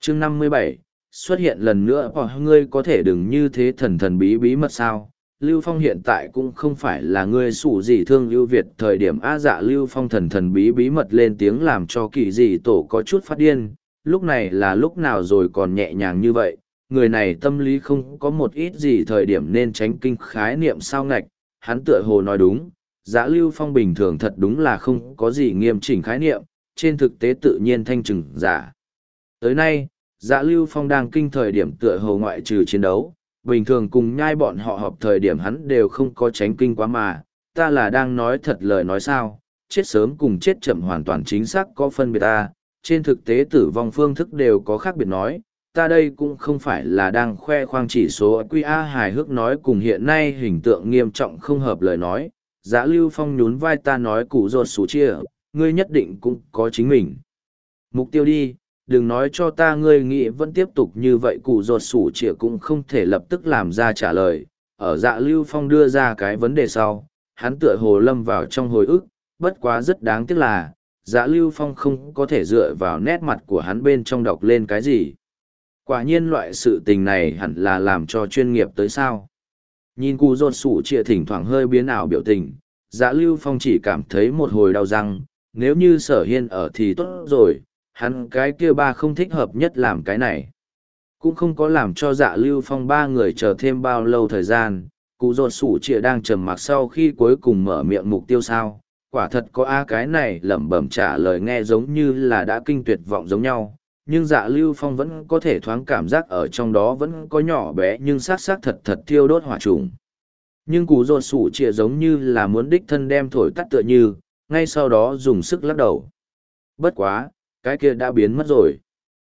chương 57, xuất hiện lần nữa hoặc ngươi có thể đừng như thế thần thần bí bí mật sao. Lưu Phong hiện tại cũng không phải là ngươi sủ gì thương Lưu Việt thời điểm dạ Lưu Phong thần thần bí bí mật lên tiếng làm cho kỳ dị tổ có chút phát điên, lúc này là lúc nào rồi còn nhẹ nhàng như vậy, người này tâm lý không có một ít gì thời điểm nên tránh kinh khái niệm sao ngạch, hắn tựa hồ nói đúng, Lưu Phong bình thường thật đúng là không có gì nghiêm chỉnh khái niệm, trên thực tế tự nhiên thanh trừng giả. Tới nay, Lưu Phong đang kinh thời điểm tựa hồ ngoại trừ chiến đấu, bình thường cùng nhai bọn họ họp thời điểm hắn đều không có tránh kinh quá mà, ta là đang nói thật lời nói sao, chết sớm cùng chết chậm hoàn toàn chính xác có phân biệt ta, trên thực tế tử vong phương thức đều có khác biệt nói, ta đây cũng không phải là đang khoe khoang chỉ số QA hài hước nói cùng hiện nay hình tượng nghiêm trọng không hợp lời nói, Lưu Phong nhún vai ta nói cụ rột sủ chia, ngươi nhất định cũng có chính mình. Mục tiêu đi, đừng nói cho ta ngươi nghĩ vẫn tiếp tục như vậy cụ rột sủ chia cũng không thể lập tức làm ra trả lời. Ở Lưu Phong đưa ra cái vấn đề sau, hắn tựa hồ lâm vào trong hồi ức, bất quá rất đáng tiếc là, Lưu Phong không có thể dựa vào nét mặt của hắn bên trong đọc lên cái gì. Quả nhiên loại sự tình này hẳn là làm cho chuyên nghiệp tới sao. Nhìn cụ rột sủ chia thỉnh thoảng hơi biến ảo biểu tình, Lưu Phong chỉ cảm thấy một hồi đau răng, nếu như Sở Hiên ở thì tốt rồi, hắn cái kia ba không thích hợp nhất làm cái này. Cũng không có làm cho Lưu Phong ba người chờ thêm bao lâu thời gian, cụ rột sủ chia đang trầm mặc sau khi cuối cùng mở miệng mục tiêu sao, quả thật có cái này lẩm bẩm trả lời nghe giống như là đã kinh tuyệt vọng giống nhau. Nhưng Lưu Phong vẫn có thể thoáng cảm giác ở trong đó vẫn có nhỏ bé nhưng xác thật thật thiêu đốt hỏa trùng. Nhưng cụ rột sủ chia giống như là muốn đích thân đem thổi tắt tựa như, ngay sau đó dùng sức lắc đầu. Bất quá, cái kia đã biến mất rồi.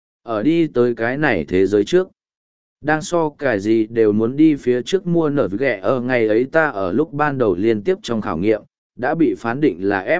Ở đi tới cái này thế giới trước. Đang so cái gì đều muốn đi phía trước mua nở ghẹ ở ngày ấy ta ở lúc ban đầu liên tiếp trong khảo nghiệm, đã bị phán định là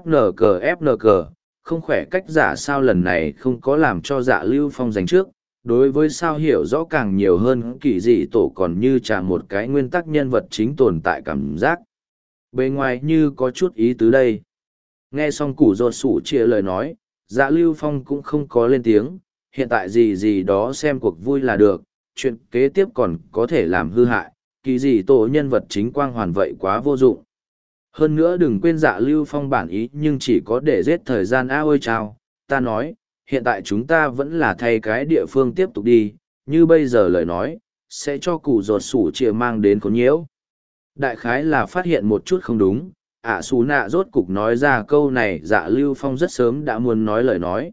FNC, không khỏe cách giả sao lần này không có làm cho Lưu Phong giành trước. Đối với sao hiểu rõ càng nhiều hơn kỳ dị tổ còn như trả một cái nguyên tắc nhân vật chính tồn tại cảm giác. Bề ngoài như có chút ý tứ đây. Nghe xong củ rột sủ chia lời nói, Lưu Phong cũng không có lên tiếng, hiện tại gì đó xem cuộc vui là được, chuyện kế tiếp còn có thể làm hư hại, kỳ dị tổ nhân vật chính quang hoàn vậy quá vô dụng. Hơn nữa đừng quên Lưu Phong bản ý nhưng chỉ có để giết thời gian ôi chao, ta nói, hiện tại chúng ta vẫn là thay cái địa phương tiếp tục đi, như bây giờ lời nói, sẽ cho cụ rột sủ chia mang đến khốn nhiễu. Đại khái là phát hiện một chút không đúng, xù nạ rốt cục nói ra câu này Lưu Phong rất sớm đã muốn nói lời nói.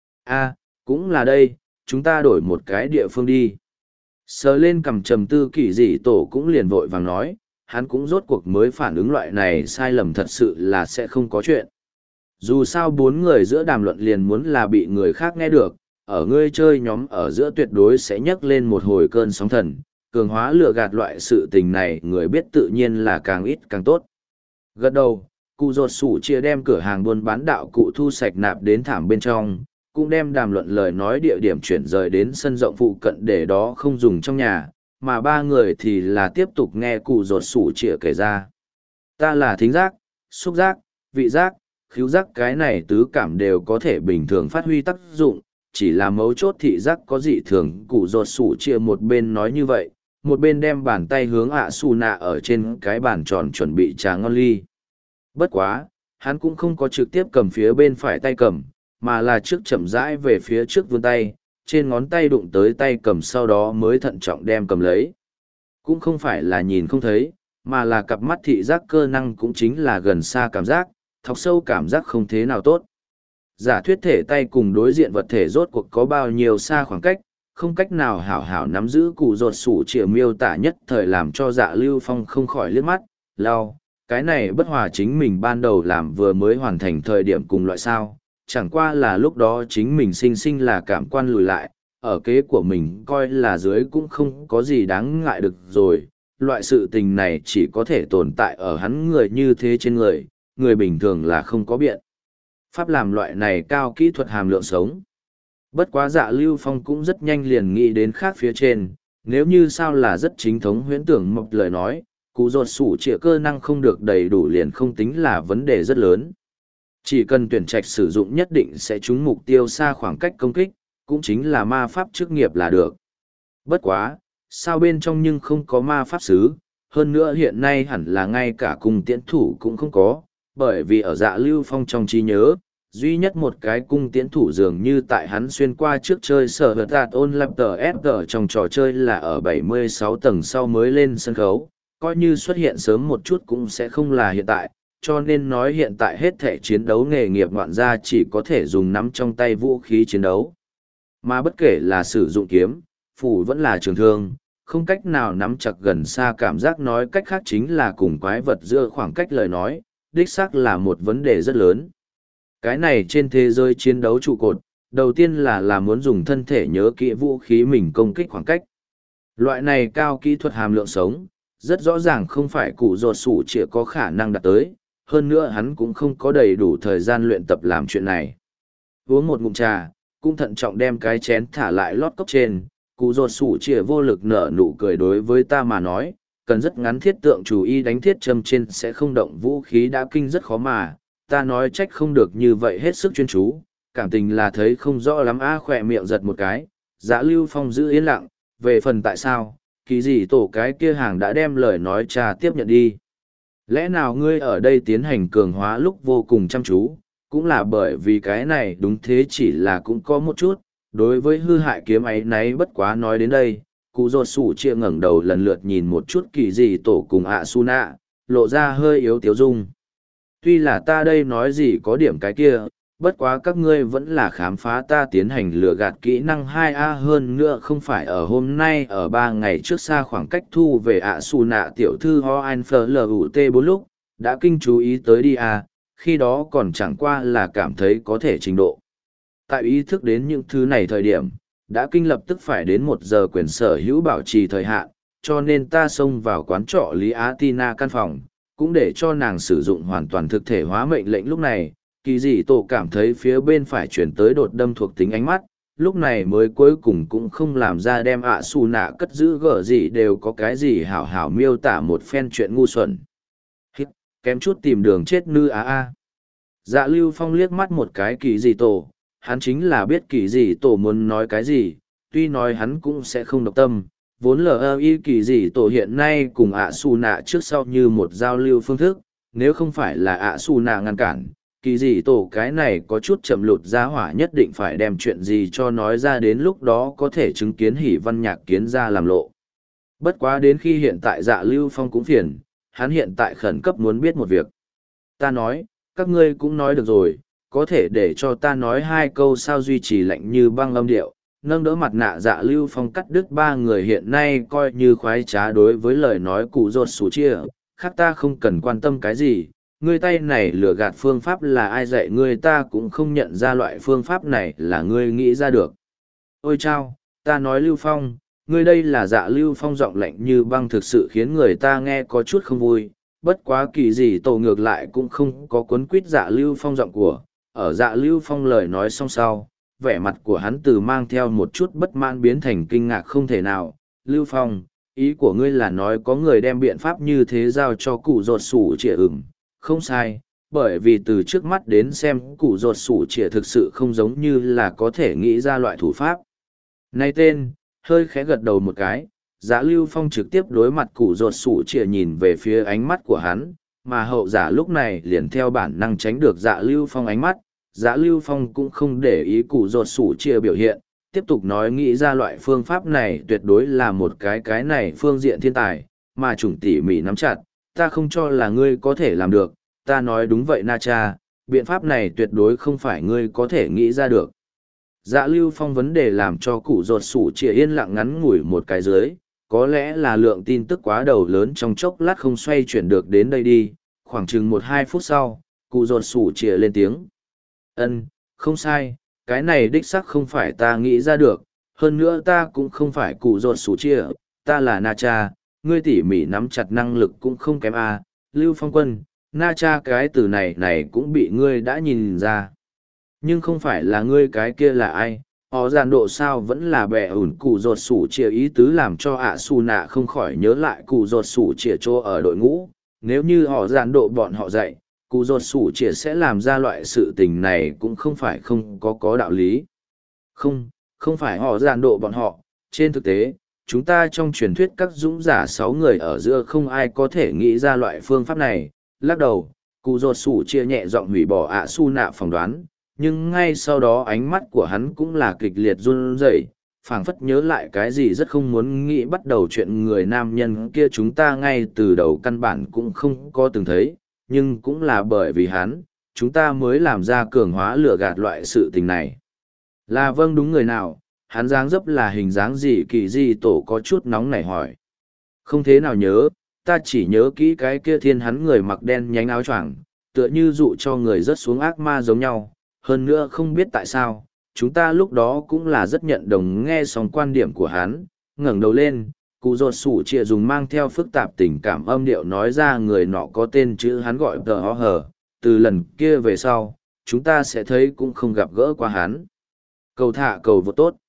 Cũng là đây, chúng ta đổi một cái địa phương đi. Sờ lên cầm trầm tư kỳ dị tổ cũng liền vội vàng nói, hắn cũng rốt cuộc mới phản ứng loại này sai lầm thật sự là sẽ không có chuyện. Dù sao bốn người giữa đàm luận liền muốn là bị người khác nghe được, ở ngươi chơi nhóm ở giữa tuyệt đối sẽ nhấc lên một hồi cơn sóng thần, cường hóa lừa gạt loại sự tình này người biết tự nhiên là càng ít càng tốt. Gật đầu, cụ rột sủ chia đem cửa hàng buôn bán đạo cụ thu sạch nạp đến thảm bên trong, cũng đem đàm luận lời nói địa điểm chuyển rời đến sân rộng phụ cận để đó không dùng trong nhà, mà ba người thì là tiếp tục nghe cụ rột sủ chia kể ra. Ta là thính giác, xúc giác, vị giác, khứu giác cái này tứ cảm đều có thể bình thường phát huy tác dụng, chỉ là mấu chốt thị giác có dị thường. Cụ rột sủ chia một bên nói như vậy, một bên đem bàn tay hướng xù nạ ở trên cái bàn tròn chuẩn bị trà ngon ly. Bất quá, hắn cũng không có trực tiếp cầm phía bên phải tay cầm, mà là trước chậm rãi về phía trước vươn tay, trên ngón tay đụng tới tay cầm sau đó mới thận trọng đem cầm lấy. Cũng không phải là nhìn không thấy, mà là cặp mắt thị giác cơ năng cũng chính là gần xa cảm giác, thọc sâu cảm giác không thế nào tốt. Giả thuyết thể tay cùng đối diện vật thể rốt cuộc có bao nhiêu xa khoảng cách, không cách nào hảo hảo nắm giữ cụ rột sủ chia miêu tả nhất thời làm cho Lưu Phong không khỏi liếc mắt, cái này bất hòa chính mình ban đầu làm vừa mới hoàn thành thời điểm cùng loại sao, chẳng qua là lúc đó chính mình sinh là cảm quan lùi lại, ở kế của mình coi là dưới cũng không có gì đáng ngại được rồi, loại sự tình này chỉ có thể tồn tại ở hắn người như thế trên người bình thường là không có biện pháp làm loại này cao kỹ thuật hàm lượng sống. Bất quá Lưu Phong cũng rất nhanh liền nghĩ đến khác phía trên, nếu như sao là rất chính thống huyễn tưởng một lời nói, cụ rột sủ chia cơ năng không được đầy đủ liền không tính là vấn đề rất lớn. Chỉ cần tuyển trạch sử dụng nhất định sẽ trúng mục tiêu xa khoảng cách công kích, cũng chính là ma pháp chức nghiệp là được. Bất quá, sao bên trong nhưng không có ma pháp sứ, hơn nữa hiện nay hẳn là ngay cả cung tiễn thủ cũng không có, bởi vì ở Dạ Lưu Phong trong trí nhớ, duy nhất một cái cung tiễn thủ dường như tại hắn xuyên qua trước chơi sở vật đạt ôn lập tờ FG trong trò chơi là ở 76 tầng sau mới lên sân khấu, coi như xuất hiện sớm một chút cũng sẽ không là hiện tại, cho nên nói hiện tại hết thể chiến đấu nghề nghiệp ngoạn gia chỉ có thể dùng nắm trong tay vũ khí chiến đấu. Mà bất kể là sử dụng kiếm, phủ vẫn là trường thương, không cách nào nắm chặt gần xa, cảm giác nói cách khác chính là cùng quái vật giữa khoảng cách lời nói, đích xác là một vấn đề rất lớn. Cái này trên thế giới chiến đấu trụ cột, đầu tiên là muốn dùng thân thể nhớ kỹ vũ khí mình công kích khoảng cách. Loại này cao kỹ thuật hàm lượng sống, rất rõ ràng không phải cụ ruột sủ chỉ có khả năng đạt tới, hơn nữa hắn cũng không có đầy đủ thời gian luyện tập làm chuyện này. Uống một ngụm trà, cũng thận trọng đem cái chén thả lại lót cốc trên, cụ ruột sủ chỉ vô lực nở nụ cười đối với ta mà nói, cần rất ngắn thiết tượng chú ý đánh thiết châm trên sẽ không động vũ khí đã kinh rất khó mà, ta nói trách không được như vậy hết sức chuyên chú, cảm tình là thấy không rõ lắm khỏe miệng giật một cái, Dạ Lưu Phong giữ yên lặng, về phần tại sao, kỳ gì tổ cái kia hàng đã đem lời nói trà tiếp nhận đi. Lẽ nào ngươi ở đây tiến hành cường hóa lúc vô cùng chăm chú, cũng là bởi vì cái này đúng thế, chỉ là cũng có một chút, đối với hư hại kiếm ấy nấy bất quá nói đến đây, cụ rột sủ chia ngẩng đầu lần lượt nhìn một chút kỳ gì tổ cùng Suna, lộ ra hơi yếu tiếu dung. Tuy là ta đây nói gì có điểm cái kia, bất quá các ngươi vẫn là khám phá ta tiến hành lừa gạt kỹ năng 2A hơn nữa không phải ở hôm nay ở 3 ngày trước xa khoảng cách thu về Suna tiểu thư Hoan FLUT4 lúc, đã kinh chú ý tới đi khi đó còn chẳng qua là cảm thấy có thể trình độ. Tại ý thức đến những thứ này thời điểm, đã kinh lập tức phải đến 1 giờ quyền sở hữu bảo trì thời hạn, cho nên ta xông vào quán trọ Lý Á Tina căn phòng, cũng để cho nàng sử dụng hoàn toàn thực thể hóa mệnh lệnh. Lúc này, kỳ dị tổ cảm thấy phía bên phải chuyển tới đột đâm thuộc tính ánh mắt, lúc này mới cuối cùng cũng không làm ra đem xù nạ cất giữ gở gì đều có cái gì hảo hảo miêu tả một phen chuyện ngu xuẩn. Hít, kém chút tìm đường chết nư Dạ Lưu Phong liếc mắt một cái kỳ dị tổ, hắn chính là biết kỳ dị tổ muốn nói cái gì, tuy nói hắn cũng sẽ không độc tâm. Vốn LI kỳ dị tổ hiện nay cùng xù nạ trước sau như một giao lưu phương thức, nếu không phải là xù nạ ngăn cản, kỳ dị tổ cái này có chút chậm lụt ra hỏa nhất định phải đem chuyện gì cho nói ra, đến lúc đó có thể chứng kiến hỉ văn nhạc kiến ra làm lộ. Bất quá đến khi hiện tại Dạ Lưu Phong cũng phiền, hắn hiện tại khẩn cấp muốn biết một việc. Ta nói, các ngươi cũng nói được rồi, có thể để cho ta nói 2 câu sao duy trì lạnh như băng âm điệu. Nâng đỡ mặt nạ Dạ Lưu Phong cắt đứt 3 người hiện nay coi như khoái trá đối với lời nói cụ rột sủ chia, khác ta không cần quan tâm cái gì, ngươi tay này lừa gạt phương pháp là ai dạy ngươi, ta cũng không nhận ra loại phương pháp này là ngươi nghĩ ra được. Ôi chao, ta nói Lưu Phong, ngươi đây là Dạ Lưu Phong giọng lạnh như băng thực sự khiến người ta nghe có chút không vui, bất quá kỳ gì tổ ngược lại cũng không có cuốn quýt Dạ Lưu Phong giọng của, ở Dạ Lưu Phong lời nói xong sau, vẻ mặt của hắn từ mang theo một chút bất mãn biến thành kinh ngạc không thể nào. Lưu Phong, ý của ngươi là nói có người đem biện pháp như thế giao cho cụ rột sủ trịa không sai, bởi vì từ trước mắt đến xem cụ rột sủ trịa thực sự không giống như là có thể nghĩ ra loại thủ pháp. Này tên, hơi khẽ gật đầu một cái, Dạ Lưu Phong trực tiếp đối mặt cụ rột sủ trịa nhìn về phía ánh mắt của hắn, mà hậu giả lúc này liền theo bản năng tránh được Dạ Lưu Phong ánh mắt. Dạ Lưu Phong cũng không để ý cụ rột sủ chia biểu hiện, tiếp tục nói nghĩ ra loại phương pháp này tuyệt đối là một cái này phương diện thiên tài, mà chủng tỉ mỉ nắm chặt, ta không cho là ngươi có thể làm được, ta nói đúng vậy Na Cha, biện pháp này tuyệt đối không phải ngươi có thể nghĩ ra được. Dạ Lưu Phong vấn đề làm cho cụ rột sủ chia yên lặng ngắn ngủi một cái dưới, có lẽ là lượng tin tức quá đầu lớn trong chốc lát không xoay chuyển được đến đây đi, khoảng chừng 1-2 phút sau, cụ rột sủ chia lên tiếng. Không sai, cái này đích sắc không phải ta nghĩ ra được, hơn nữa ta cũng không phải cụ rột sủ chia, ta là Na Cha, ngươi tỉ mỉ nắm chặt năng lực cũng không kém Lưu Phong quân, Na Cha cái từ này cũng bị ngươi đã nhìn ra. Nhưng không phải là ngươi cái kia là ai, họ giàn độ sao vẫn là bẻ ủn cụ rột sủ chia ý tứ làm cho Su nạ không khỏi nhớ lại cụ rột sủ chia chỗ ở đội ngũ, nếu như họ giàn độ bọn họ dạy. Cụ rột sủ chia sẽ làm ra loại sự tình này cũng không phải không có đạo lý. Không, không phải họ giàn độ bọn họ. Trên thực tế, chúng ta trong truyền thuyết các dũng giả 6 người ở giữa không ai có thể nghĩ ra loại phương pháp này. Lắc đầu, cụ rột sủ chia nhẹ giọng hủy bỏ ạ su nạ phỏng đoán, nhưng ngay sau đó ánh mắt của hắn cũng là kịch liệt run rẩy, phảng phất nhớ lại cái gì rất không muốn nghĩ bắt đầu chuyện người nam nhân kia chúng ta ngay từ đầu căn bản cũng không có từng thấy, nhưng cũng là bởi vì hắn, chúng ta mới làm ra cường hóa lừa gạt loại sự tình này. Là vâng đúng người nào, hắn dáng dấp là hình dáng gì kỳ gì tổ có chút nóng nảy hỏi. Không thế nào nhớ, ta chỉ nhớ kỹ cái kia thiên hắn người mặc đen nhánh áo choàng, tựa như dụ cho người rớt xuống ác ma giống nhau, hơn nữa không biết tại sao, chúng ta lúc đó cũng là rất nhận đồng nghe xong quan điểm của hắn, ngẩng đầu lên, cụ rột sủ trịa dùng mang theo phức tạp tình cảm âm điệu nói ra người nọ có tên chữ hắn gọi tờ ho hờ, từ lần kia về sau, chúng ta sẽ thấy cũng không gặp gỡ qua hắn. Cầu thả cầu vô tốt.